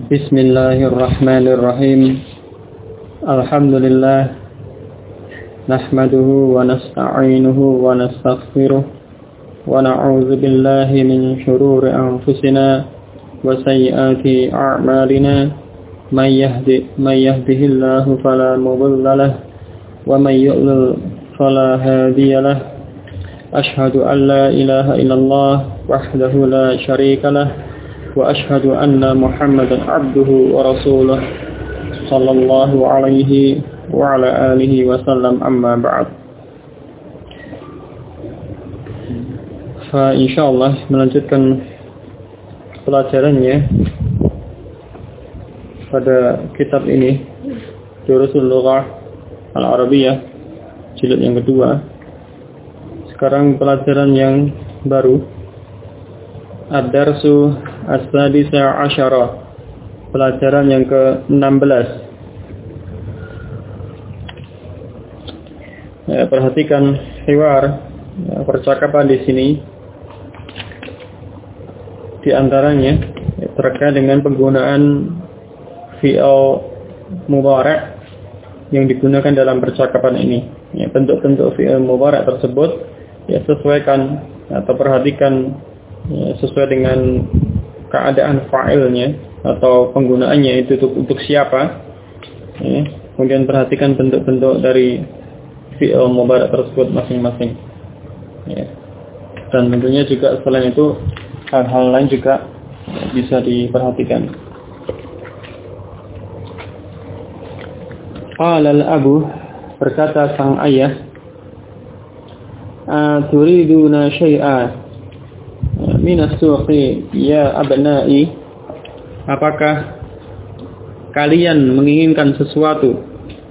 Bismillahirrahmanirrahim. Alhamdulillah. Nahmaduhu wa nasta'inuhu wa nastaghfiruh. Wa na'udzu billahi min shururi anfusina wa sayyiati a'malina. May yahdihillahu fala mudilla lahu wa may yudlil fala hadiya lahu. Ashhadu an la ilaha illallah wahdahu la syarika lahu. وأشهد أن محمدا عبده ورسوله صلى الله عليه وعلى آله وسلم أما بعد. Insyaallah melanjutkan pelajarannya pada kitab ini, Durusul Lughah Al-Arabiyyah jilid yang kedua. Sekarang pelajaran yang baru, Ad-Darsu As-Sadisa Asyara, pelajaran yang ke-16. Perhatikan hiwar, percakapan di sini. Di antaranya terkait dengan penggunaan fi'il mudhari' yang digunakan dalam percakapan ini. Bentuk-bentuk fi'il mudhari' tersebut sesuaikan atau perhatikan sesuai dengan keadaan fa'ilnya atau penggunaannya itu untuk siapa. Kemudian perhatikan bentuk-bentuk dari fi'il mudhari' tersebut masing-masing. Dan tentunya juga selain itu hal-hal lain juga bisa diperhatikan. Qala al-abu, berkata sang ayah, turiduna syai'a minas suqi ya abna'i, apakah kalian menginginkan sesuatu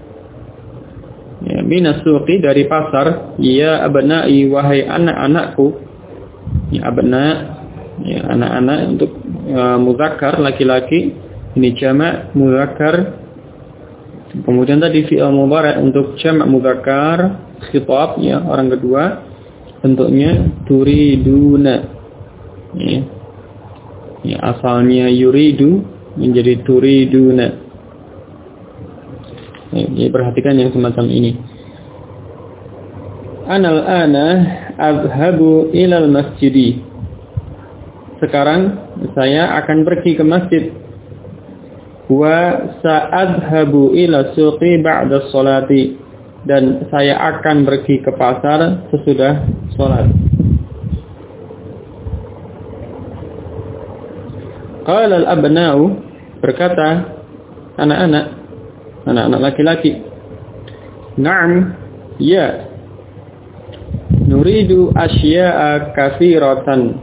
minas suqi, dari pasar, ya abna'i, wahai anak-anakku. Abna, anak-anak untuk muzakkar laki-laki, ini jamak muzakkar. Kemudian tadi fi'il mudhari' untuk jamak muzakkar khitab, orang kedua, bentuknya turiduna. Asalnya yuridu menjadi turiduna. Perhatikan yang semacam ini. Anal ana azhabu ilal masjidi. Sekarang saya akan pergi ke masjid. Wa sa'adhabu ila suqi ba'da sholati. Dan saya akan pergi ke pasar sesudah sholat. Qala al-abna'u, berkata anak-anak laki-laki, na'am, ya, nuridu asya'a katsiratan.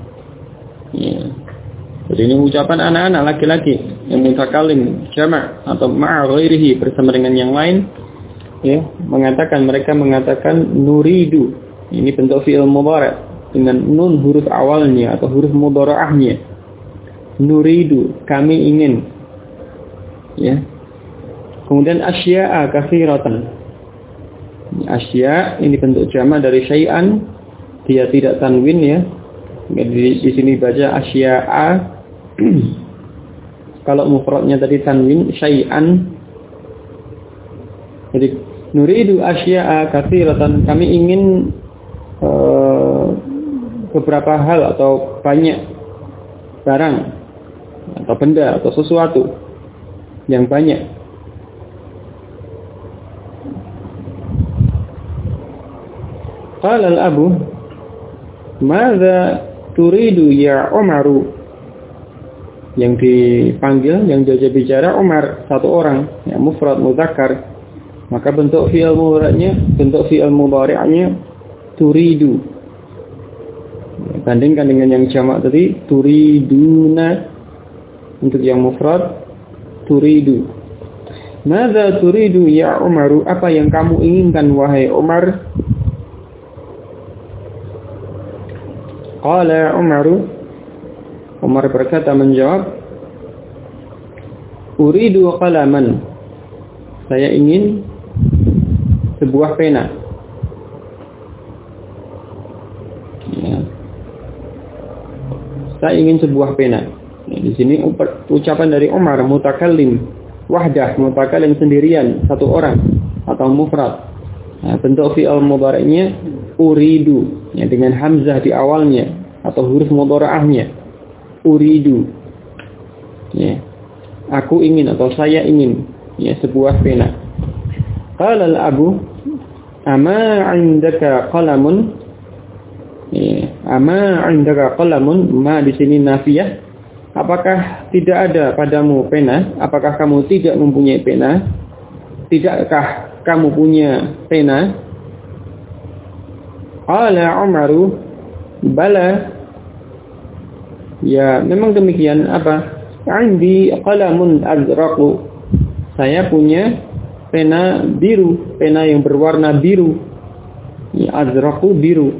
Jadi ini ucapan anak-anak laki-laki yang mutakallim jamak atau ma'a ghairihi, bersama dengan yang lain, mereka mengatakan nuridu. Ini bentuk fi'il mudhari' dengan nun huruf awalnya atau huruf mudhara'ahnya. Nuridu, kami ingin. Kemudian asya'a katsiratan. Asya ini bentuk jamak dari syai'an, dia tidak tanwin Di sini baca asya'a. Kalau mufradnya tadi tanwin, syai'an. Jadi nuridu asya'a katsiratan, kami ingin beberapa hal atau banyak barang atau benda atau sesuatu yang banyak. Qala al-abu, madza turidu ya Umaru? Yang dipanggil, yang diajak bicara Umar, satu orang, mufrad mudzakkar. Maka bentuk fi'il mudhari'nya turidu. Bandingkan dengan yang jamak tadi, turiduna. Untuk yang mufrad, turidu. Madza turidu ya Umaru? Apa yang kamu inginkan wahai Umar? Qala Umaru, Umar berkata menjawab, uridu qalaman. Saya ingin sebuah pena. Saya ingin sebuah pena. Di sini ucapan dari Umar, mutakallim wahdah, mutakallim sendirian, satu orang atau mufrad. Nah, bentuk fi'il mudhari'nya uridu, ya, dengan hamzah di awalnya atau huruf mudhari'ahnya. Uridu. Ya. Aku ingin atau saya ingin, ya, sebuah pena. Qala al-abu, ama 'indaka qalamun? Ya, ama 'indaka qalamun? Ma di sini nafiyah. Apakah tidak ada padamu pena? Apakah kamu tidak mempunyai pena? Tidakkah kamu punya pena? Qala Umaru, bala. Ya, memang demikian. Apa? 'Indi qalamun azraqu. Saya punya pena biru, pena yang berwarna biru. Ya, azraqu biru.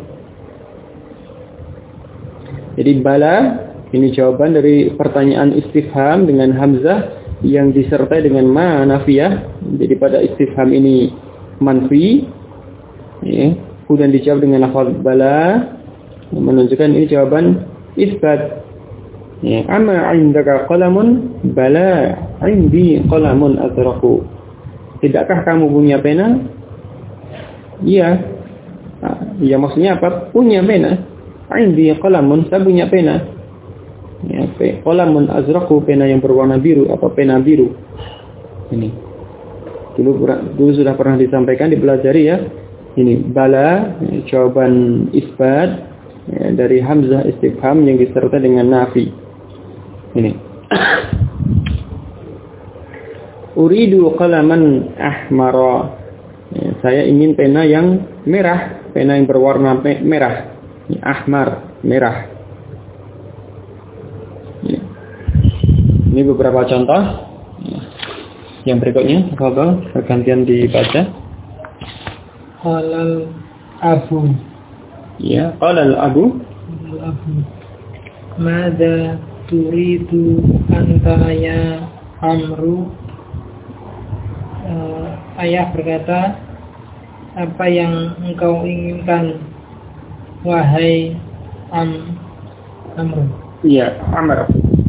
Jadi bala ini jawaban dari pertanyaan istifham dengan hamzah yang disertai dengan ma nafiyah. Jadi pada istifham ini manfi, ya, kemudian dijawab dengan lafaz bala, menunjukkan ini jawaban isbat. Ya, ama 'indaka qalamun? Bala 'indi qalamun azraqu. Tidakkah kamu punya pena? Iya. Ya, maksudnya apa? Punya pena. 'Indi qalamun, saya punya pena. Ya, qalamun azraqu, pena yang berwarna biru, apa pena biru. Ini. Dulu sudah pernah disampaikan, dipelajari ya. Ini bala, ya, jawaban isbat, ya, dari hamzah istifham yang disertai dengan nafi. Ini. Uridu qalaman ahmara. Ya, saya ingin pena yang merah, pena yang berwarna merah. Ya, ahmar, merah. Ya. Ini beberapa contoh. Ya. Yang berikutnya, kalau bergantian dibaca. Qalal abu. Ya, qalal abu. Mada turidu anta ya Amru? Ayah berkata, apa yang engkau inginkan wahai Amru? Ya, Amr.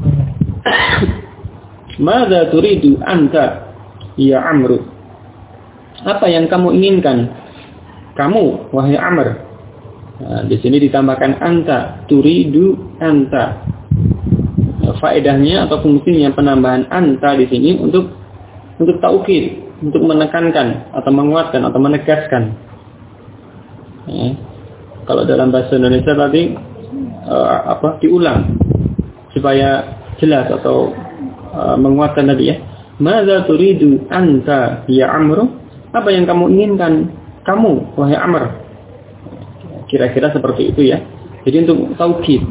Mada turidu anta ya Amru? Apa yang kamu inginkan? Kamu, wahai Amr. Nah, di sini ditambahkan anta, turidu anta. Faedahnya atau fungsinya penambahan anta di sini untuk taukid, untuk menekankan atau menguatkan atau menegaskan. Ya. Kalau dalam bahasa Indonesia tadi diulang supaya jelas atau menguatkan tadi ya. Madza turidu anta ya Amr? Apa yang kamu inginkan kamu wahai Amr? Kira-kira seperti itu ya. Jadi untuk taukid.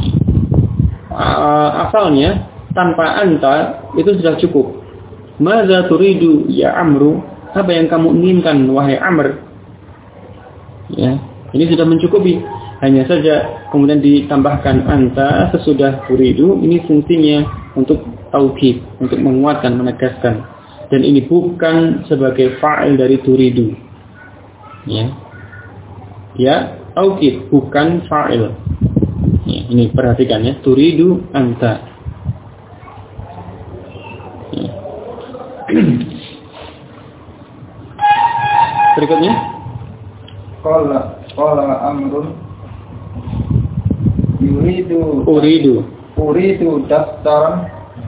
Asalnya tanpa anta itu sudah cukup. Madza turidu ya Amru? Apa yang kamu inginkan wahai Amr? Ya, ini sudah mencukupi. Hanya saja kemudian ditambahkan anta sesudah turidu, ini fungsinya untuk taukid, untuk menguatkan, menegaskan. Dan ini bukan sebagai fa'il dari turidu. Ya. Ya, taukid bukan fa'il. Ya, ini perhatikan ya, turidu anta. Ya. Berikutnya, qala Amrun uridu daftaran.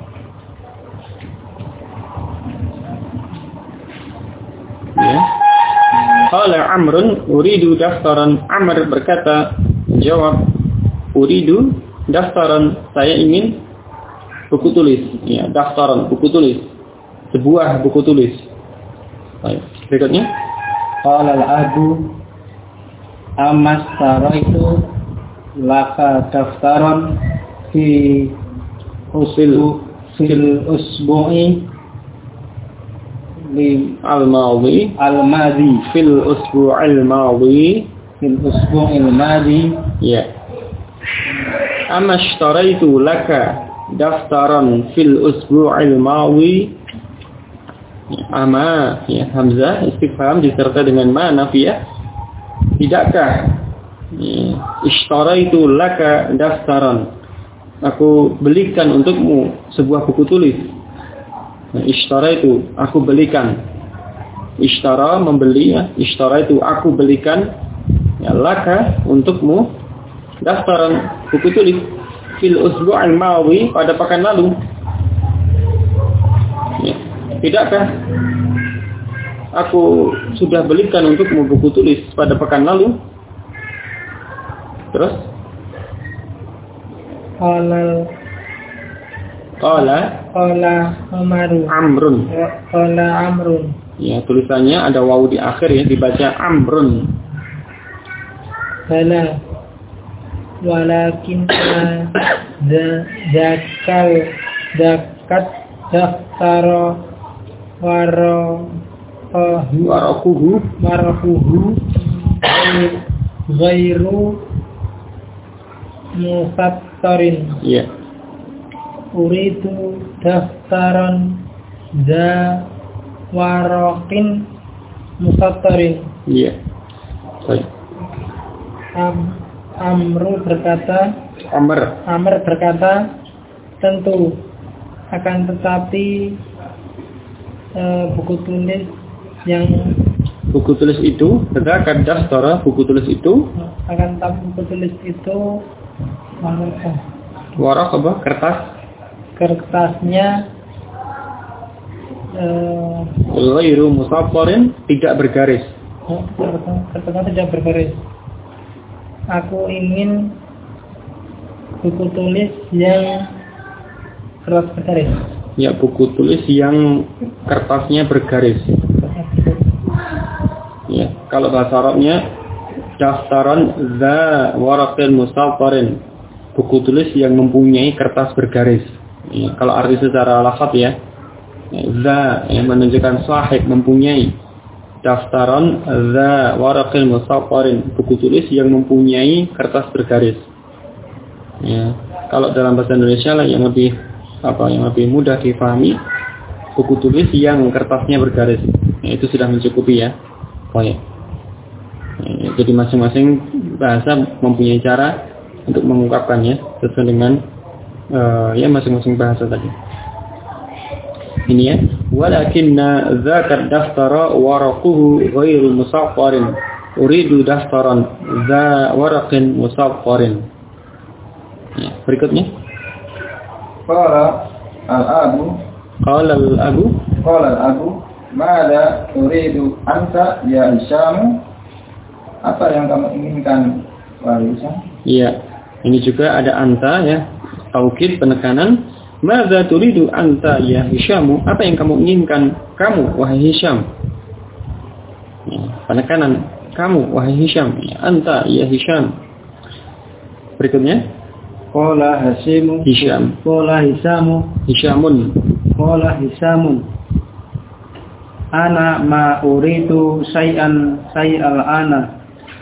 Ya. Qala Amrun uridu daftaran. Amr berkata, jawab, uridu daftaran, saya ingin buku tulis. Ya, daftaran, buku tulis. Sebuah buku tulis. Baik. Berikutnya, Qala al-abu amastaraitu laka daftaran fil usbu'i al-madhi fil usbu'il madhi. Ya. Amastaraitu laka daftaran fil usbu'il madhi. Ama, ya, hamzah istifham disertai dengan ma nafiyah. Tidakkah, ya, ishtaraitu laka daftaran, aku belikan untukmu sebuah buku tulis. Nah, ishtara itu aku belikan. Ishtara membeli ya. Ishtara itu aku belikan ya laka untukmu daftaran buku tulis fil usbu'il madhi pada pekan lalu. Ya. Tidakkah aku sudah belikan untukmu buku tulis pada pekan lalu? Terus? Qala Amrun. Qala Amrun. Ya, tulisannya ada wawu di akhir ya, dibaca Amrun. Bala walakin zakat daftara warakuhu ghairu mufattarin. Ya. Uridu daftaran za waraqin mufattarin. Iya. Baik. Amr berkata, tentu akan tetapi buku tulis itu akan daftara buku tulis itu akan tetapi buku tulis itu warak apa? Kertasnya ghairu musaffarin, tidak bergaris. Kertasnya tidak bergaris. Aku ingin buku tulis yang kertas bergaris. Ya, buku tulis yang kertasnya bergaris. Ya, kalau bahasa Arabnya daftaran za waraqil musaffarin, buku tulis yang mempunyai kertas bergaris. Ya, kalau arti secara lafaz ya, za yang menunjukkan sahib, mempunyai. Daftaran za waraqil musaffarin, buku tulis yang mempunyai kertas bergaris. Ya, kalau dalam bahasa Indonesia lah yang lebih mudah difahami, buku tulis yang kertasnya bergaris. Ya, itu sudah mencukupi ya. Oh ya. Jadi masing-masing bahasa mempunyai cara untuk mengungkapkannya sesuai dengan masing-masing bahasa tadi. Ini ya, walakinna zakat daftara waraquhu ghairu musaffarin, uridu daftaran za waraqin musaffarin. Ya, berikutnya. Qala al-abu mada turidu anta ya Hisham, apa yang kamu inginkan wahai Hisham? Iya, ini juga ada anta ya, taukid, penekanan. Madza turidu anta ya Hisham, apa yang kamu inginkan kamu wahai Hisham? Ya, penekanan kamu wahai Hisham, ya, anta ya Hisham. Berikutnya Qala Hasimu Hisham. Qala Hishamun ana ma uridu say'al ana,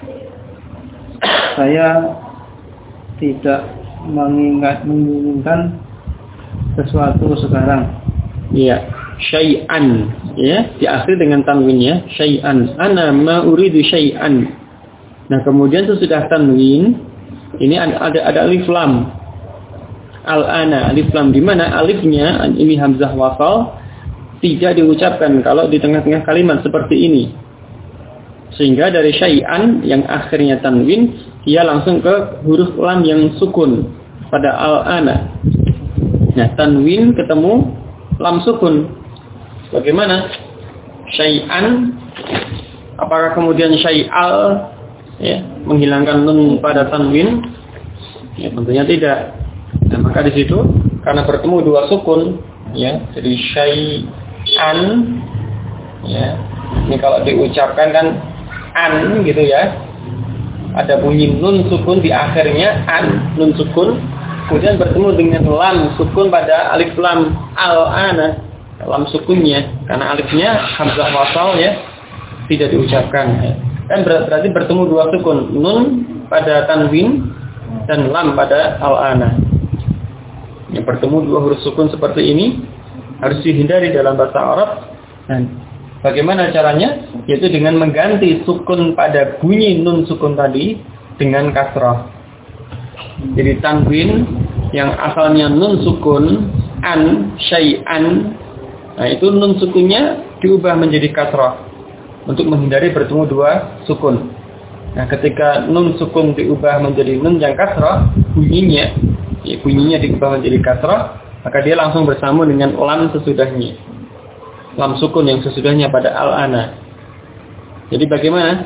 saya tidak menginginkan sesuatu sekarang. Iya, syai'an ya, diakhiri dengan tanwin ya, syai'an. Ana ma uridu syai'an. Nah, kemudian sesudah tanwin ini ada alif lam. Al-ana, alif lam, di mana alifnya ini hamzah wasal tidak diucapkan kalau di tengah-tengah kalimat seperti ini. Sehingga dari syai'an yang akhirnya tanwin, ia langsung ke huruf lam yang sukun pada al-ana. Nah, tanwin ketemu lam sukun. Bagaimana? Syai'an, apakah kemudian syai'al ya, menghilangkan nun pada tanwin? Ya, tentunya tidak. Nah, maka di situ karena bertemu dua sukun ya, jadi syai'an ya. Ini kalau diucapkan kan an gitu ya. Ada bunyi nun sukun di akhirnya, an nun sukun. Kemudian bertemu dengan lam sukun pada alif lam al-ana, lam sukunnya, karena alifnya hamzah wasal ya, tidak diucapkan. Dan berarti bertemu dua sukun, nun pada tanwin dan lam pada al-ana. Yang bertemu dua huruf sukun seperti ini harus dihindari dalam bahasa Arab. Dan bagaimana caranya? Yaitu dengan mengganti sukun pada bunyi nun sukun tadi dengan kasrah. Jadi tanwin yang asalnya nun sukun an syai'an, nah itu nun sukunnya diubah menjadi kasrah untuk menghindari bertemu dua sukun. Nah, ketika nun sukun diubah menjadi nun yang kasrah, bunyinya diubah menjadi kasrah, maka dia langsung bersambung dengan lam sesudahnya. Lam sukun yang sesudahnya pada al-ana. Jadi bagaimana?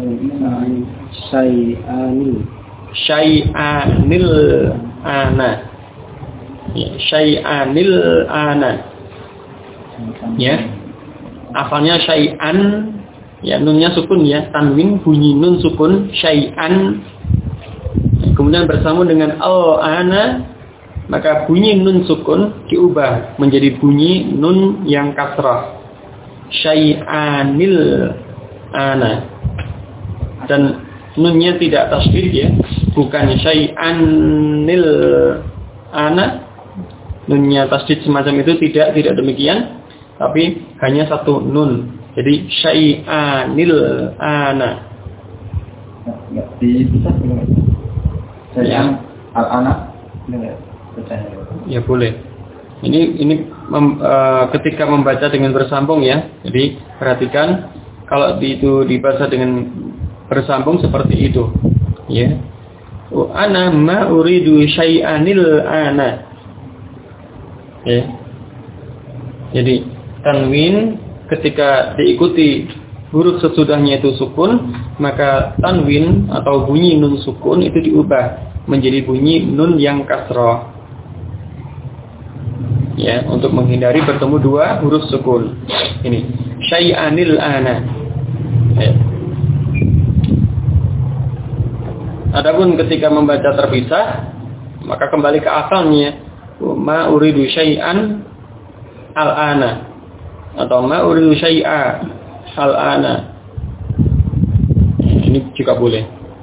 Syai'anil ana. Ya, syai'anil ana. Ya. Asalnya syai'an, ya nunnya sukun ya, tanwin bunyi nun sukun syai'an. Kemudian bersambung dengan al-ana, maka bunyi nun sukun diubah menjadi bunyi nun yang kasrah. Syai'anil ana. Dan nunnya tidak tasydid ya, bukan syai'anil ana. Nunnya tasydid semacam itu tidak demikian, tapi hanya satu nun. Jadi syai'anil ana. Syai'an al-ana. Ya boleh. Ini ketika membaca dengan bersambung ya. Jadi perhatikan kalau itu dibaca dengan bersambung seperti itu. Ya. Ana ma uridu syai'anil ana. Ya. Jadi tanwin ketika diikuti huruf sesudahnya itu sukun, maka tanwin atau bunyi nun sukun itu diubah menjadi bunyi nun yang kasrah. Ya, untuk menghindari bertemu dua huruf sukun. Ini syai'anil ana. Ya. Adapun ketika membaca terpisah, maka kembali ke asalnya, ma uridu syai'an al-ana atau ma uridu syai'a al-ana. Ini juga boleh.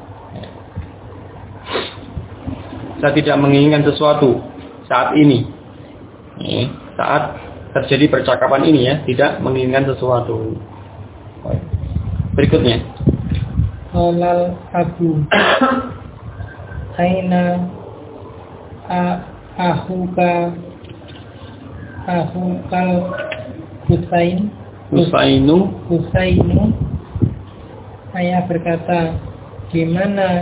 Saya tidak menginginkan sesuatu saat ini. Saat terjadi percakapan ini ya, tidak menginginkan sesuatu. Berikutnya. Qolal abu aina ahukal Husainu ayah berkata, gimana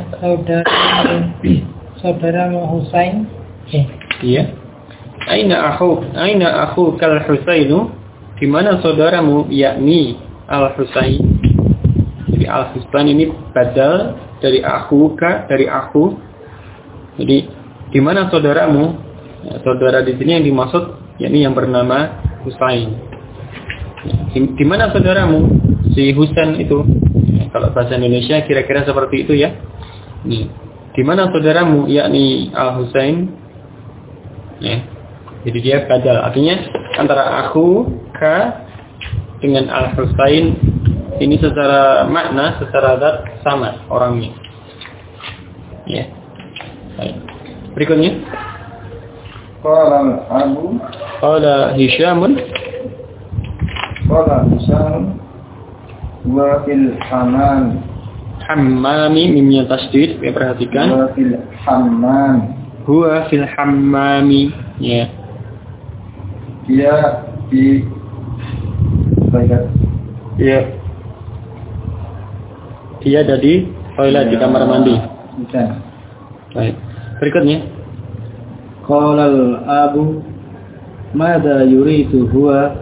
saudaramu Husain? Iya. Aina akhukal Husainu? Di mana saudaramu, yakni Al-Husain. Jadi Al-Husain ini badal dari akhuka, dari akhu. Jadi di mana saudaramu? Ya, saudara di sini yang dimaksud yakni yang bernama Husain. Di mana saudaramu? Si Husain itu. Ya, kalau bahasa Indonesia kira-kira seperti itu ya. Nih. Di mana saudaramu, yakni Al-Husain? Ya. Jadi dia badal. Artinya antara aku ka dengan Al-Husain ini secara makna, secara zat sama orangnya. Ya. Baik. Berikutnya. Qala Hisyamun wa fil hammami mimnya tasdid, ya perhatikan. Wa fil hammam. Huwa fil hammami, ya. Dia di toilet. Ya. Dia ada di toilet, di kamar mandi. Bisa. Baik. Berikutnya. Qala al-abu mada yuridu huwa,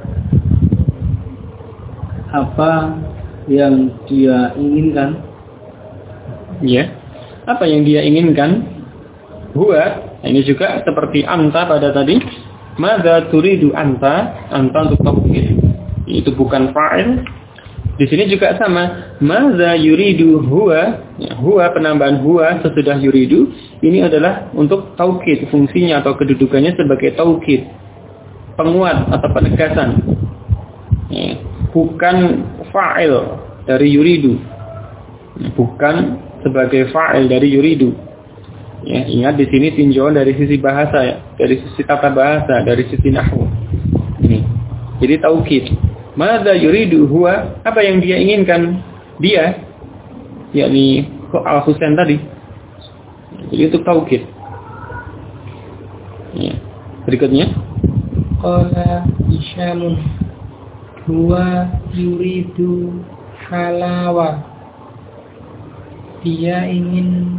apa yang dia inginkan? Ya. Apa yang dia inginkan? Huwa, ini juga seperti anta pada tadi. Mada turidu anta untuk taukid. Itu bukan fa'il. Di sini juga sama. Mada yuridu huwa. Ya, huwa penambahan huwa sesudah yuridu ini adalah untuk taukid, fungsinya atau kedudukannya sebagai taukid, penguat atau penegasan. Ya, bukan fa'il dari yuridu. Bukan sebagai fa'il dari yuridu. Ya, ingat di sini tinjauan dari sisi bahasa ya, dari sisi tata bahasa, dari sisi nahwu. Ini. Jadi taukid. Madza yuridu huwa, apa yang dia inginkan dia, yakni Al-Husain tadi. Jadi itu taukid. Berikutnya. Qala Hisyamun huwa yuridu halawa. Dia ingin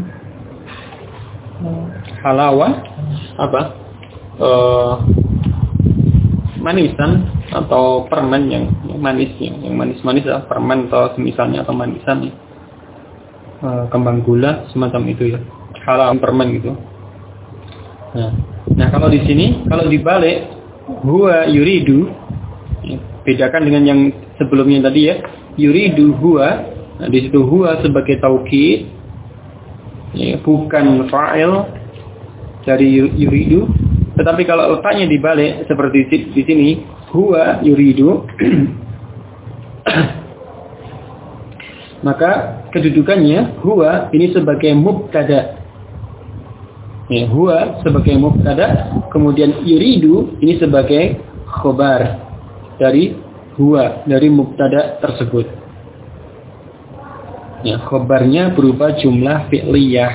halawa apa? Manisan atau permen yang manis, yang manis-manis lah, permen atau semisalnya, atau manisan, kembang gula semacam itu ya, halawa permen gitu. Nah kalau di sini, kalau dibalik huwa yuridu, bedakan dengan yang sebelumnya tadi ya, yuridu huwa. Nah, di situ huwa sebagai taukid, ya, bukan fa'il dari yuridu. Tetapi kalau letaknya dibalik seperti di sini, huwa yuridu, maka kedudukannya huwa ini sebagai mubtada. Ya, huwa sebagai mubtada, kemudian yuridu ini sebagai khobar dari huwa, dari mubtada tersebut. Ya, khobarnya berupa jumlah fi'liyah.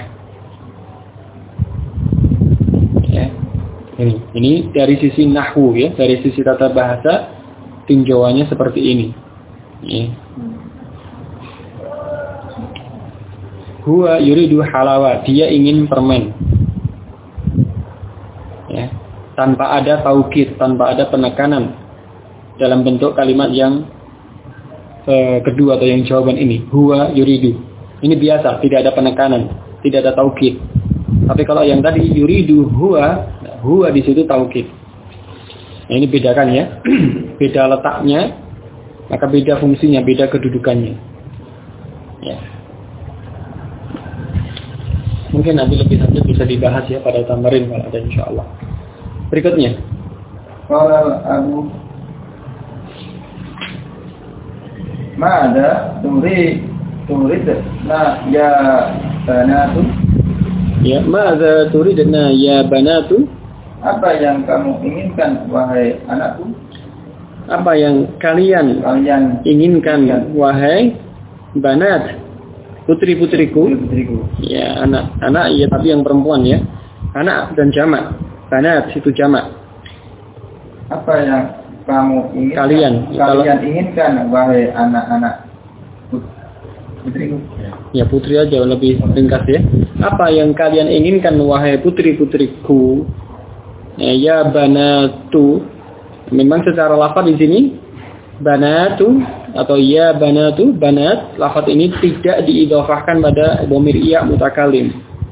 Ya. Ini dari sisi nahwu ya, dari sisi tata bahasa tinjauannya seperti ini. Ya. Huwa yuridu halawa, dia ingin permen. Ya. Tanpa ada taukid, tanpa ada penekanan dalam bentuk kalimat yang kedua atau yang jawaban ini, huwa yuridu. Ini biasa, tidak ada penekanan, tidak ada taukid. Tapi kalau yang tadi yuridu huwa di situ taukid. Nah, ini bedakan ya. Beda letaknya, maka beda fungsinya, beda kedudukannya. Ya. Mungkin nanti lebih lanjut bisa dibahas ya pada tamarin kalau ada insyaallah. Berikutnya. Qala Abu Ma'ada turidna ya banatu. Ya, ma'ada turidna ya banatu. Apa yang kamu inginkan wahai anakku? Apa yang kalian inginkan wahai banat, putri-putriku? Ya, anak ya, tapi yang perempuan ya. Anak dan jamak. Banat itu jamak. Apa yang kamu inginkan, kalian inginkan wahai anak-anak putriku? Ya, putri aja lebih ringkas ya. Apa yang kalian inginkan wahai putri-putriku? Ya banatu. Memang secara lafaz di sini banatu atau ya banatu, banat, lafaz ini tidak diidhofahkan pada dhamir iya mutakalim.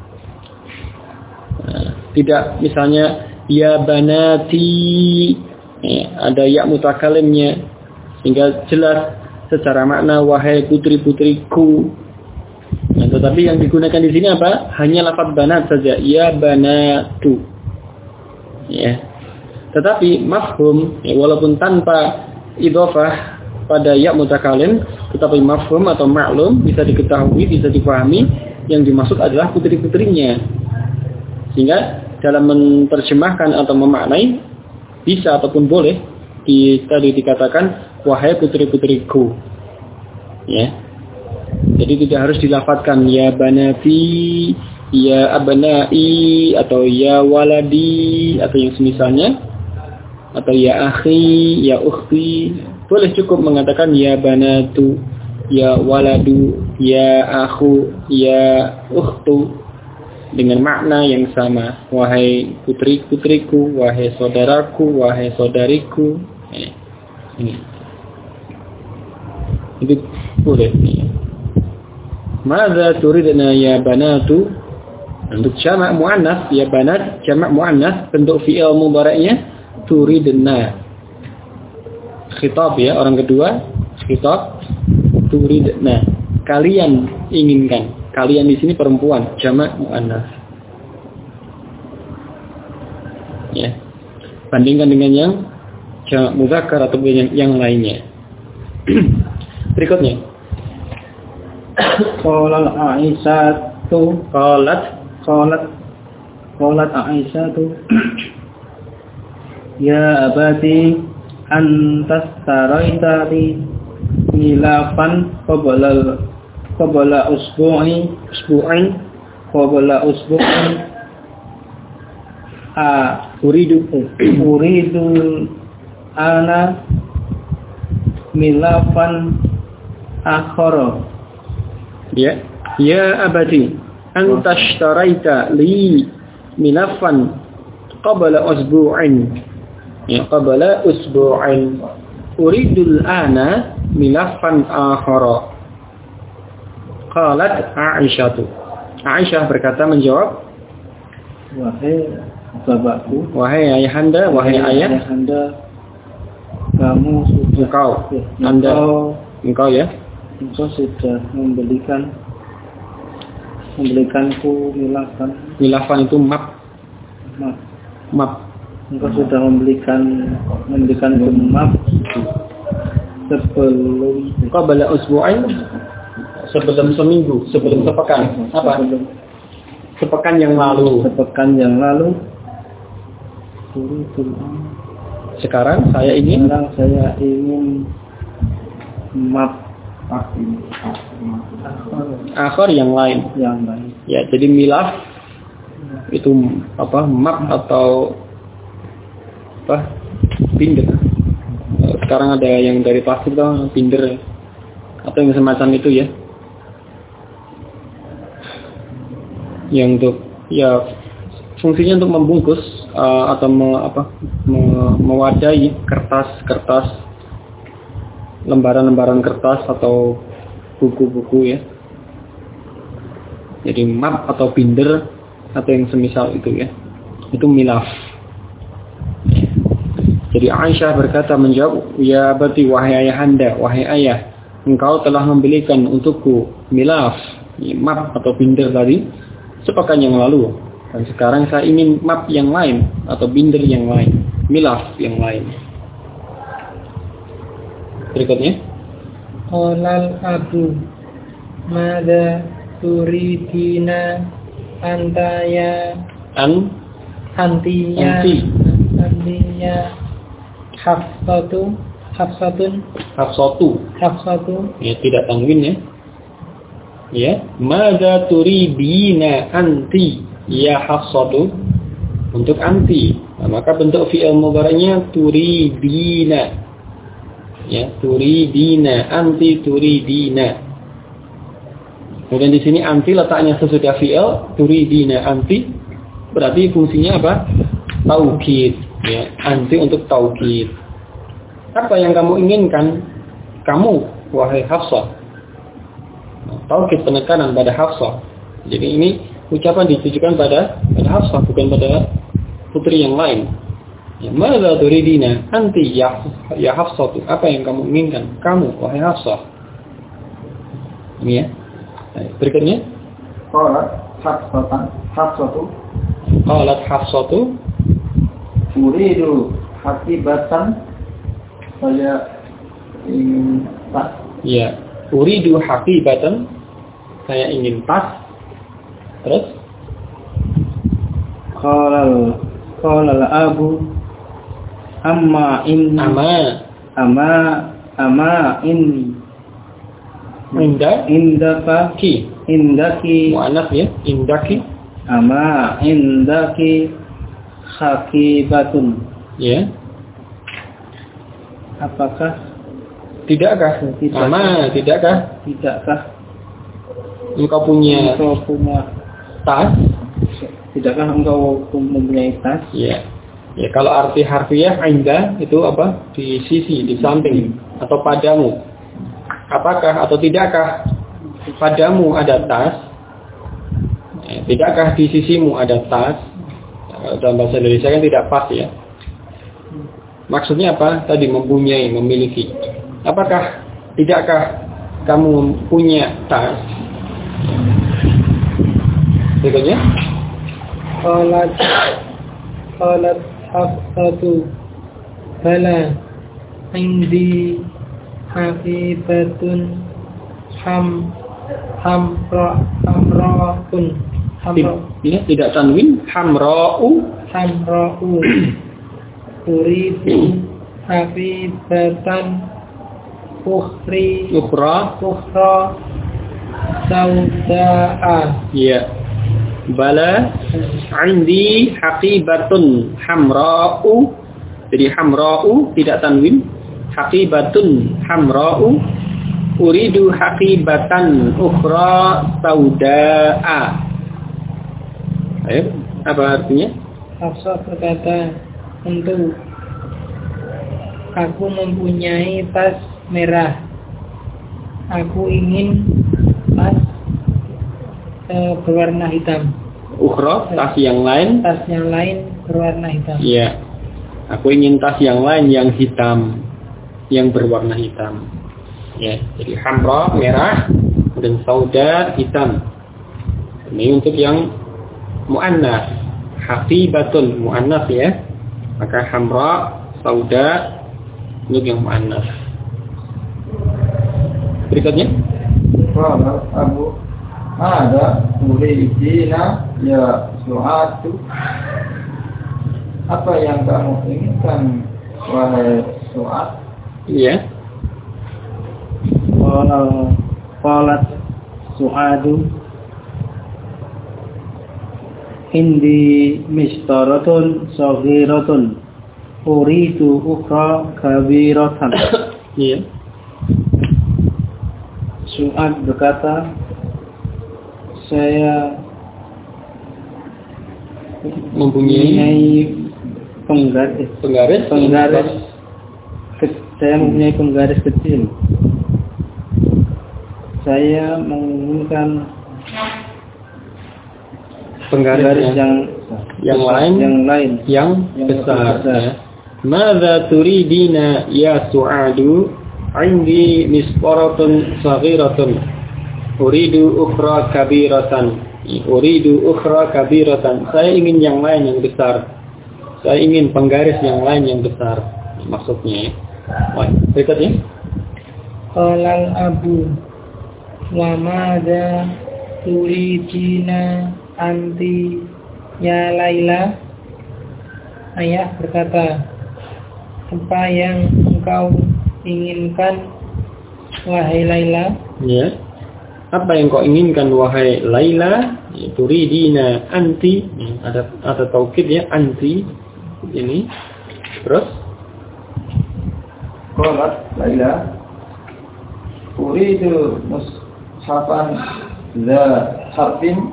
Tidak misalnya ya banati, ada ya mutakalimnya, sehingga jelas secara makna wahai putri-putriku. Nah, tetapi yang digunakan di sini apa? Hanya lafaz banat saja, ya banatu. Ya. Tetapi mafhum, ya, walaupun tanpa idhofah pada ya mutakalim, tetapi mafhum atau maklum bisa diketahui, bisa dipahami, yang dimaksud adalah putri-putrinya. Sehingga dalam menerjemahkan atau memaknai bisa ataupun boleh tadi dikatakan wahai putri-putriku. Ya. Jadi tidak harus dilafadzkan ya banati, ya abnai, atau ya waladi, atau yang semisalnya, atau ya akhi, ya ukhti. Boleh cukup mengatakan ya banatu, ya waladu, ya akhu, ya ukhtu, dengan makna yang sama. Wahai putri-putriku, wahai saudaraku, wahai saudariku. Ini. Itu boleh. Madza turidna ya banatu? Untuk jamak muannas ya banat, jamak muannas, bentuk fi'il mudhari'nya turidna. Khitab ya, orang kedua, khitab turidna. Kalian inginkan. Kalian di sini perempuan, jamak muannas. Ya. Bandingkan dengan yang jamak mudzakkar atau yang lainnya. Berikutnya. Qalat Aisyatu qalat Aisyatu ya abati antas taraitani milafan qabla usbu'in a Uridul ana milafan akhara. Ya. Ya abati, anta ishtaraita li milafan qabla usbu'in. Ya, qabla usbu'in. Uridul ana milafan akhara. Qalat Aisyah. Aisyah berkata menjawab, wahai bapakku, wahai ayahanda, wahai ayah, ayahanda, kamu sudah engkau ya, engkau sudah membelikanku milafan itu map. Engkau sudah membelikanku map sebelum qabla usbu'ain, sebelum seminggu, sebelum sepekan. Apa? Sepekan yang lalu. Sekarang saya ingin map akhir yang lain. Ya, jadi milaf itu apa? Map atau apa? Binder. Sekarang ada yang dari plastik atau binder atau yang semacam itu ya. Yang untuk ya fungsinya untuk membungkus atau mewadahi kertas lembaran-lembaran kertas atau buku-buku ya. Jadi map atau binder atau yang semisal itu ya. Itu milaf. Jadi Aisyah berkata menjawab, ya berarti wahai ayahanda, wahai ayah, engkau telah membelikan untukku milaf, map atau binder tadi sepekan yang lalu. Dan sekarang saya ingin map yang lain atau binder yang lain, milaf yang lain. Berikutnya. Qolal abu mada turidina antaya antinya Hafsatu ya, tidak tanwin ya. Ya, mada turidina anti ya Hafsatu, untuk anti. Nah, maka bentuk fi'il mudhari'nya turidina. Ya, turidina, anti turidina. Kemudian di sini anti letaknya sesudah fi'il, turidina anti berarti fungsinya apa? Taukid, ya, anti untuk taukid. Apa yang kamu inginkan? Kamu, wahai Hafsah. Nah, taukid penekanan pada Hafsah. Jadi ini ucapan ditujukan pada Hafsah, bukan pada putri yang lain. Ya, madza turidina anti ya Hafsah, apa yang kamu inginkan? Kamu, wahai Hafsah. Ini ya. Nah, berikutnya. Qalat Hafsatu uridu hakibatan, saya ingin tas. Ya, uridu hakibatan, saya ingin tas. Terus qala abu amma inni indaki muannats ya, indaki ama indaki hakibatun, ya, apakah tidakkah engkau punya tas? Tidakkah engkau mempunyai tas? Ya. Ya, kalau arti harfiah inda itu apa? Di sisi, di samping atau padamu. Apakah atau tidakkah padamu ada tas? Ya, tidakkah di sisimu ada tas? Dalam bahasa Indonesia kan tidak pas ya. Maksudnya apa? Tadi mempunyai, memiliki. Apakah tidakkah kamu punya tas? Berikutnya. Qalat Hafsatu bala indi hafifatun hamra'un. Ya, tidak tanwin, hamra'u uridu hafifatan ukhra sauda'a. Ya. Bala indi haqibatun hamra'u. Jadi hamra'u tidak tanwin. Haqibatun hamra'u. Uridu haqibatan ukhra sauda'a. Ayo, apa artinya? Hafsah berkata, tentu aku mempunyai tas merah. Aku ingin tas berwarna hitam. Ukhra, tas yang lain. Tas yang lain berwarna hitam. Iya. Aku ingin tas yang lain yang hitam, yang berwarna hitam. Ya, jadi hamra merah dan sauda hitam. Ini untuk yang muannas. Haqibatun muannas ya. Maka hamra, sauda untuk yang muannas. Berikutnya. Qala Abu ada turidina ya Su'adu. Apa yang kamu inginkan wahai Su'ad? Iya. Qalat Su'adu indi mistaratun saghiratun uridu ukhra kabiratan. Iya. Su'ad berkata, saya mempunyai penggaris. Saya mempunyai penggaris kecil. Saya menginginkan penggaris yang lain yang besar. Ya. Madza turidina ya Su'adu? Indi misbaratun saghiratun. Uridu ukhra kabiratan. Saya ingin yang lain yang besar. Saya ingin penggaris yang lain yang besar. Maksudnya ya. Berikutnya. Qalal Abu wa madza turidina anti ya Laila. Ayah berkata, apa yang engkau inginkan wahai Laila? Ya. Apa yang kau inginkan wahai Laila? Turidina anti. Ada taukid ya, anti. Ini. Terus Qalat Laila uridu mushafan za harfin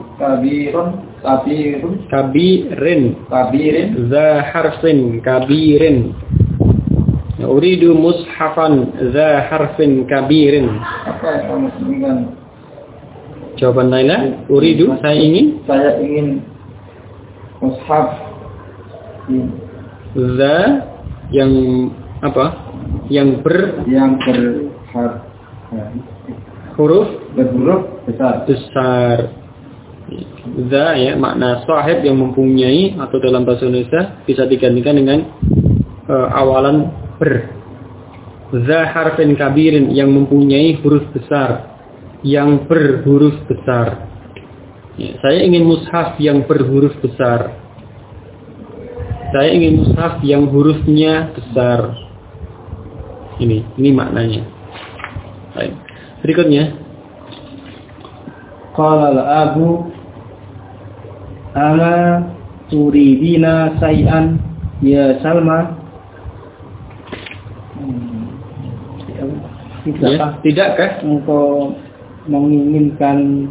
kabirin za harfin kabirin. Uridu mushafan za harfin kabirin. Apa yang kamu inginkan? Jawaban Laila, uridu, saya ingin mushaf za yang apa? Yang berhuruf besar. Za ya, makna sahib yang mempunyai, atau dalam bahasa Indonesia bisa digantikan dengan awalan ber. Za harfin kabirin, yang mempunyai huruf besar, yang berhuruf besar. Ya, saya ingin mushaf yang berhuruf besar. Saya ingin mushaf yang hurufnya besar. Ini maknanya. Baik. Berikutnya. Qala al-abu ama turidina say'an ya Salma. Tidakkah engkau menginginkan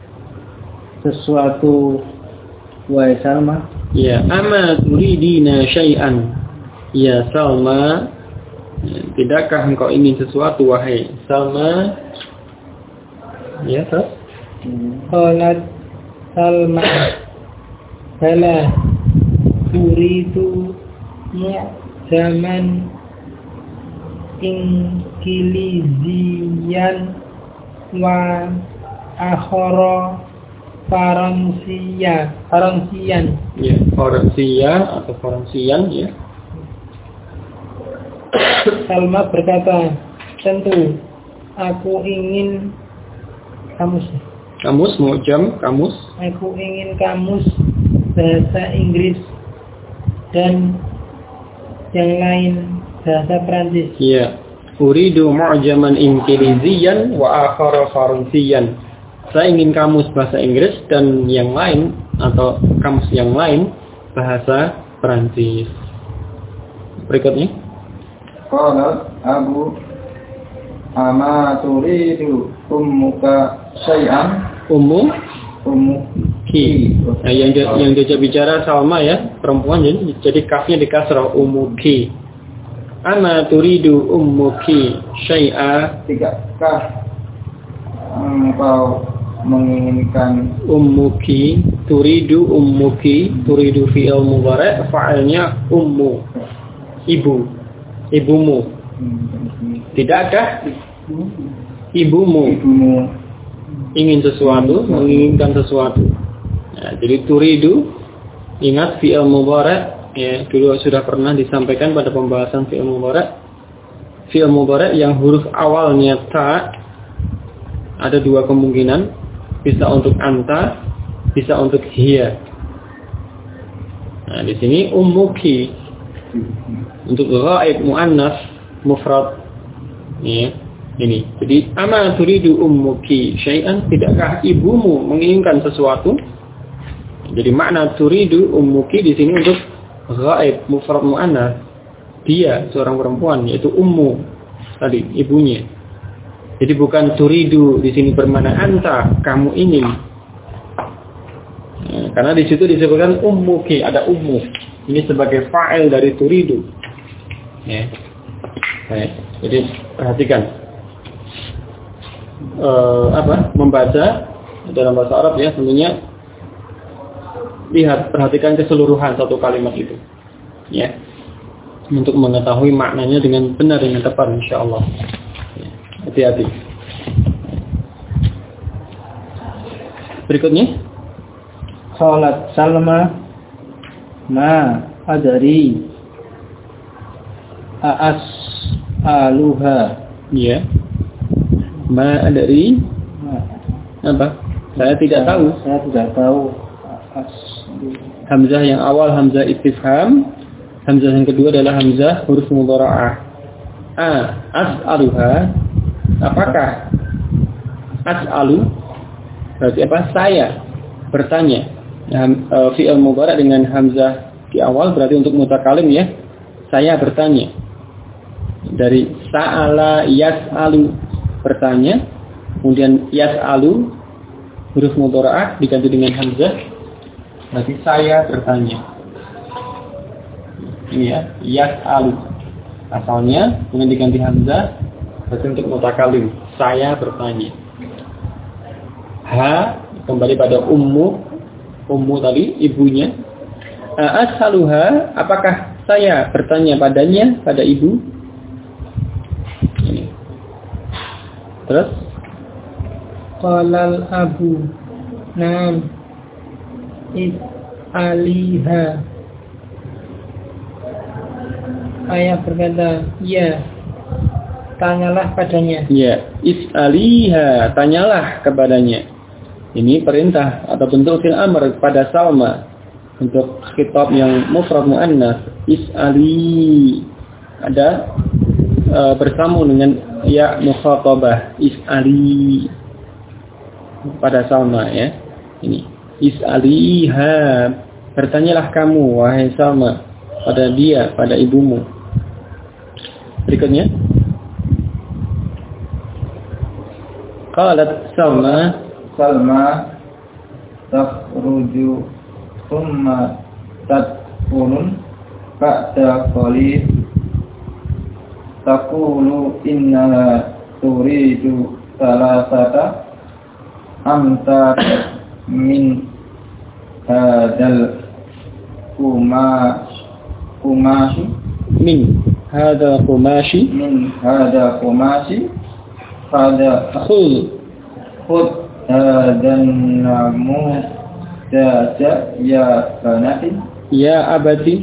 sesuatu wahai Salma? Ya, ama turidina syai'an ya Salma. Tidakkah engkau ingin sesuatu wahai Salma? Ya, terus? Qalat Salma bala uridu zaman Ingkilizian wa akhara Faransian. Ya, Faransia atau Faransian ya. Salma berkata, tentu aku ingin kamus. Kamus. Aku ingin kamus bahasa Inggris dan yang lain bahasa Prancis. Ya. Uridu mu'jaman Ingkilizian wa akhara Faransian. Saya ingin kamus bahasa Inggris dan yang lain atau kamus yang lain bahasa Perancis. Berikutnya. Qala Abu ama turidu ummuka syai'an ummuki. Nah, yang diajak bicara Salma ya, perempuan, jadi kafnya dikasrah, ummuki. Ama turidu ummuki syai'a. Tidakkah engkau menginginkan ummuki, turidu fi'il mudhari', fa'ilnya ummu, ibumu. Tidakkah ibumu ingin sesuatu, menginginkan sesuatu. Nah, jadi turidu, ingat fi'il mudhari', ya, dulu sudah pernah disampaikan pada pembahasan fi'il mudhari'. Fi'il mudhari' yang huruf awalnya ta, ada dua kemungkinan, bisa untuk anta, bisa untuk hiya. Nah, di sini ummuki untuk ghaib muannas mufrad. Ya, ini. Jadi ama turidu ummuki syai'an, tidakkah ibumu menginginkan sesuatu? Jadi makna turidu ummuki di sini untuk ghaib mufrad muannas. Dia seorang perempuan, yaitu ummu tadi, ibunya. Jadi bukan turidu di sini bermakna anta, kamu ingin. Ya, karena di situ disebutkan ummuki, ada ummu. Ini sebagai fa'il dari turidu. Ya. Baik, jadi perhatikan membaca dalam bahasa Arab ya, tentunya perhatikan keseluruhan satu kalimat itu. Ya. Untuk mengetahui maknanya dengan benar, dengan tepat insyaallah. Hati-hati. Berikutnya, Qalat Salma ma adari aluha. ya. Ma adari apa? Saya tidak tahu. Hamzah yang awal hamzah istifham, hamzah yang kedua adalah hamzah huruf mudhara'ah. As'aluha, apakah? As'alu berarti apa? Saya bertanya. Fi'il mudhari' dengan hamzah di awal berarti untuk mutakalim ya. Saya bertanya. Dari sa'ala yas'alu, bertanya, kemudian yas'alu huruf mudhara'ah diganti dengan hamzah, berarti saya bertanya. Ini ya, yas'alu asalnya, kemudian diganti hamzah, berarti untuk mutakalim, saya bertanya. Kembali pada ummu tadi, ibunya. As'aluha, apakah saya bertanya padanya, pada ibu? Ini. Terus? Qalal abu nam is'aliha. Ayah berkata, ya, tanyalah padanya. Ya, is'aliha, tanyalah kepadanya. Ini perintah atau bentuk fi'il amr kepada Salma. Untuk khitab yang mufrad muannas, is'ali, ada bersambung dengan ya mukhatabah, is'ali pada Salma ya. Ini is'aliha, bertanyalah kamu wahai Salma pada dia, pada ibumu. Berikutnya, qalat Salma takhruju thumma tadkhulun ba'da qalil taqulu innaha turidu salasata amtar min hadal kumashi min hada kumashi hada khud dan namu daja ya banati ya abati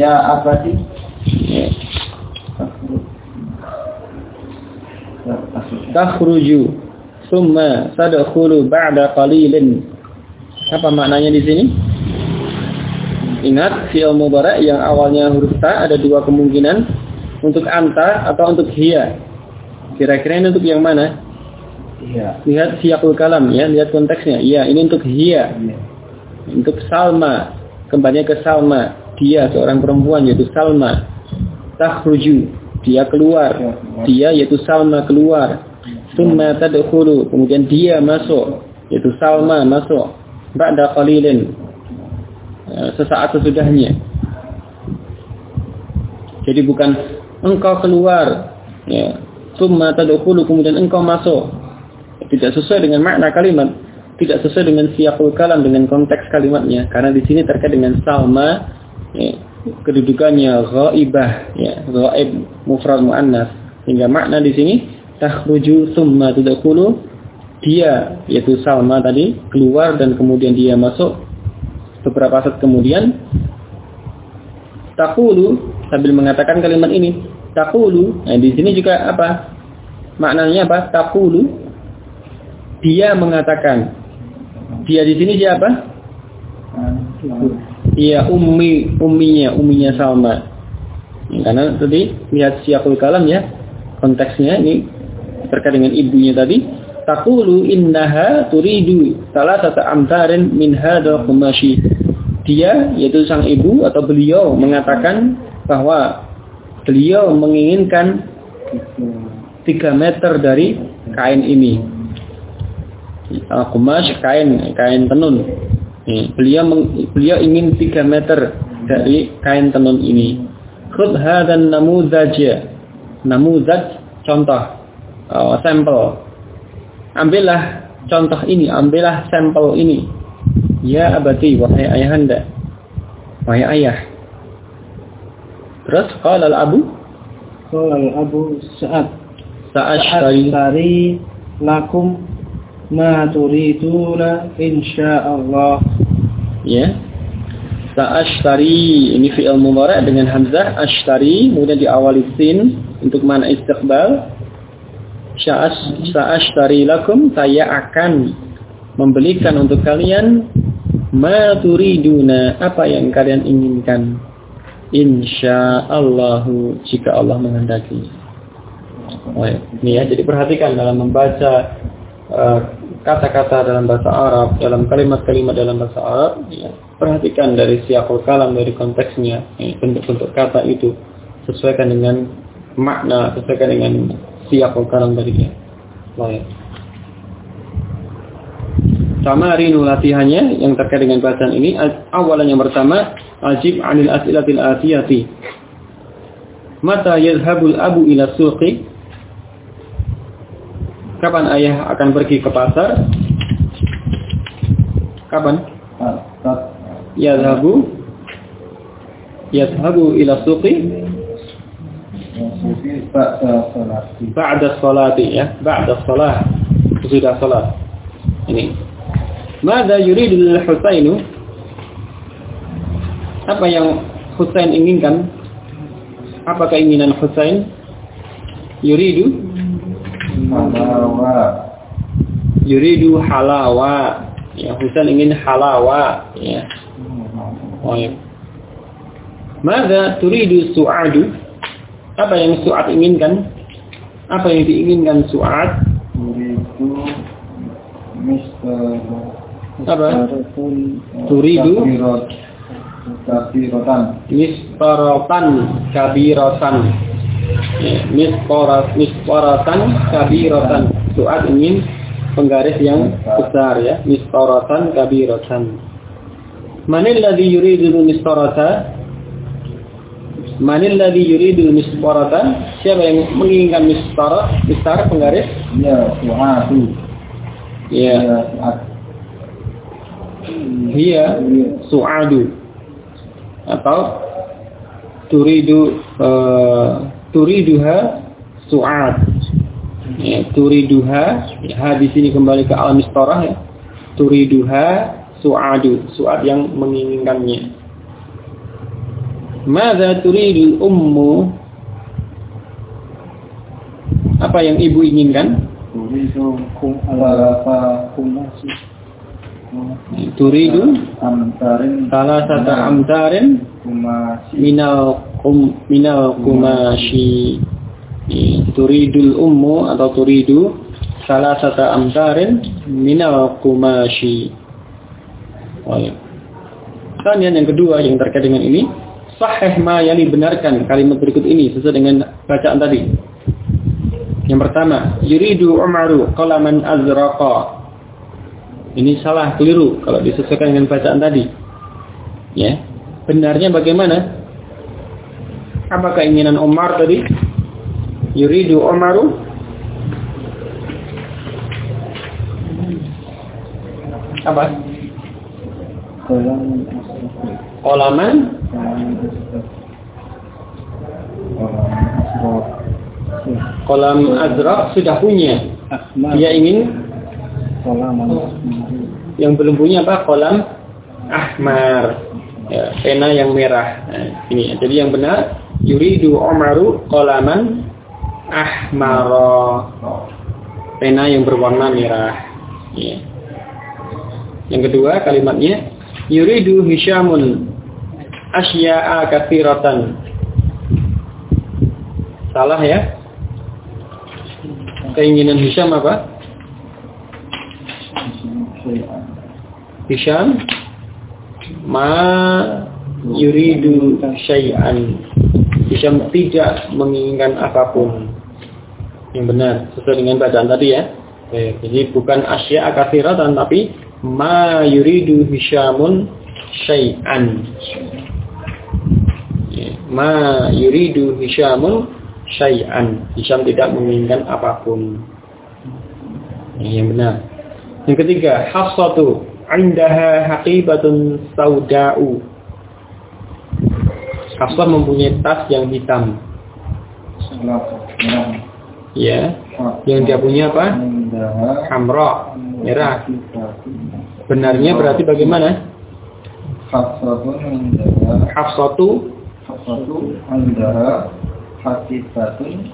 takhruju summa tadkhulu ba'da qalilin. Apa maknanya di sini? Ingat, fi'il mudhari' yang awalnya huruf ta ada dua kemungkinan, untuk anta atau untuk hiya. Kira-kira ini untuk yang mana? Iya. Lihat siyaqul kalam ya, lihat konteksnya. Iya, ini untuk hiya. Untuk Salma, kembali ke Salma, dia seorang perempuan yaitu Salma. Takhruju, dia keluar, dia yaitu Salma keluar. Tsumma tadkhulu, kemudian dia masuk, yaitu Salma masuk. Ba'da qalilin, sesaat sesudahnya. Jadi bukan engkau keluar, ya. Tsumma tadkhulu, kemudian engkau masuk. Tidak sesuai dengan makna kalimat, tidak sesuai dengan siyaqul kalam, dengan konteks kalimatnya. Karena di sini terkait dengan Salma, ya, kedudukannya ghaibah, ya, ghaib mufrad muannas. Sehingga makna di sini takhruju tsumma tadkhulu, dia yaitu Salma tadi keluar dan kemudian dia masuk. Beberapa saat kemudian taqulu, sambil mengatakan kalimat ini taqulu. Nah, di sini juga apa? Maknanya apa? Taqulu, dia mengatakan. Dia di sini siapa? Iya, umminya Salma. Karena tadi lihat siyaqul kalam ya, konteksnya ini terkait dengan ibunya tadi. Taqulu innaha turidu salasata amtarin min hadha qumashi. Dia yaitu sang ibu atau beliau mengatakan bahwa beliau menginginkan 3 meter dari kain ini. Qumash, kain tenun. Beliau ingin 3 meter dari kain tenun ini. Khudh hadan namuzaj, contoh, sampel. Ambillah contoh ini, ambillah sampel ini. Ya abati, wahai ayahanda, wahai ayah. Terus qala al-abu sa'ashtari lakum ma turiduna insyaallah. Ya. Sa'ashtari, ini fi'il mudhari' dengan hamzah ashtari, kemudian diawali sin untuk makna istiqbal. Sa'ashtari lakum, saya akan membelikan untuk kalian ma turiduna, apa yang kalian inginkan. Insyaallah, jika Allah menghendaki. Oh ya. Ini ya, jadi perhatikan dalam membaca kata-kata dalam bahasa Arab, dalam kalimat-kalimat dalam bahasa Arab, ya, perhatikan dari siyaqul kalam, dari konteksnya, bentuk-bentuk kata itu sesuaikan dengan makna, sesuaikan dengan siyaqul kalam tadi. Ya. Tamarinu latihannya yang terkait dengan bahasan ini. Awalan yang pertama, ajib 'anil as'ilatil atiyati. Mata yadhhabul abu ila suqi? Kapan ayah akan pergi ke pasar? Kapan? Yadhhabu ila suqi ba'da sholati, ya, ba'da sholah, sudah sholat. Ini. Mada yuridul Husainu? Apa yang Husain inginkan? Apa keinginan Husain? Yuridu halawa. Ya, Husain ingin halawa, ya. Oh, ya. Mada turidu Su'adu? Apa yang Su'ad inginkan? Apa yang diinginkan Su'ad? Apa? Turidu misqaratan kabiratan. Ya, misqaratan kabiratan. Su'ad ingin penggaris yang besar, ya. Misqaratan kabiratan. Manil ladzi yuridu misqarata? Manil ladzi yuridu misqarata? Siapa yang menginginkan misqara, besar penggaris? Ya, Su'adu. Ya. Hiya Su'adu. Atau turiduha Su'ad. Ya, turiduha, ya, di sini kembali ke al-mistarah, ya. Turiduha Su'adu, Su'ad yang menginginkannya. Madza turidul ummu? Apa yang ibu inginkan? Turidu salasata amtarin minal kumashi. Turidul ummu atau turidu salasata amtarin minal kumashi. Asanian yang kedua yang terkait dengan ini, sahih ma yali, benarkan kalimat berikut ini sesuai dengan bacaan tadi. Yang pertama, yuridu Umaru qalaman azraqa. Ini salah, keliru kalau disesuaikan dengan bacaan tadi. Ya. Benarnya bagaimana? Apa keinginan Umar tadi? Yuridu Umaru apa? Qalaman Qalam azraq sudah punya. Dia ingin yang belum punya apa? Qalam ahmar. Ya, pena yang merah. Nah, ini. Jadi yang benar yuridu Umaru qalaman ahmara. Pena yang berwarna merah. Ya. Yang kedua kalimatnya yuridu Hisyamun asya'a katsiratan. Salah ya. Keinginan Hisyam apa? Hisyam ma yuridu syai'an. Hisyam tidak menginginkan apapun. Yang benar sesuai dengan bacaan tadi ya. Jadi bukan asya'a katsiratan tapi ma yuridu Hisyamun syai'an. Ma yuridu Hisyamun syai'an. Hisyam tidak menginginkan apapun. Yang benar. Yang ketiga, Hafsatu indaha haqibatun sauda'u. Hafsah mempunyai tas yang hitam. Ya. Yang dia punya apa? Hamra, merah. Benarnya berarti bagaimana? Hafsatu indaha haqibatun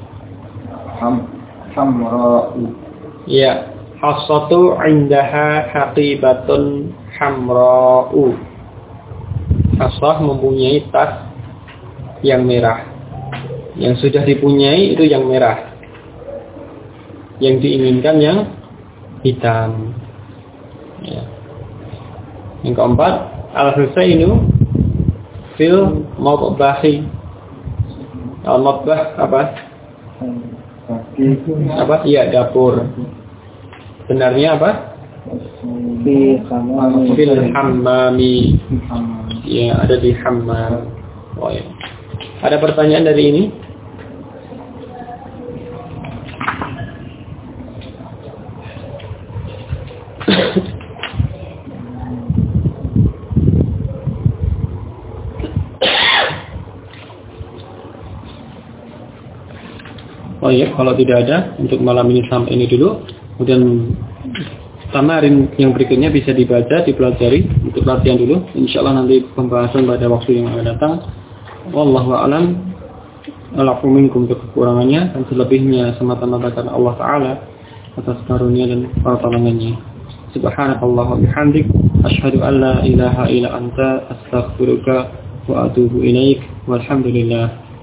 hamra'u. Ya, Hafsatu indaha haqibatun hamra'u. Hafsah mempunyai tas yang merah. Yang sudah dipunyai itu yang merah. Yang diinginkan yang hitam. Ya. Yang keempat, Al-Husainu fil matbahi. Al-matbah apa? Apa? Iya, dapur. Benarnya apa? Fil hammami. Ya, ada di hammam. Oh, ya. Ada pertanyaan dari ini? Oh iya, kalau tidak ada, untuk malam ini sampai ini dulu. Kemudian tamarin yang berikutnya bisa dibaca, dipelajari untuk latihan dulu. Insyaallah nanti pembahasan pada waktu yang akan datang. Wallahu a'lam. Alafu minkum, untuk kekurangannya dan selebihnya semata-mata karena Allah Ta'ala atas karunia dan pertolongannya. Subhanakallah wa bihamdik, asyhadu an la ilaha illa anta, astaghfiruka wa atubu ilaik. Walhamdulillah.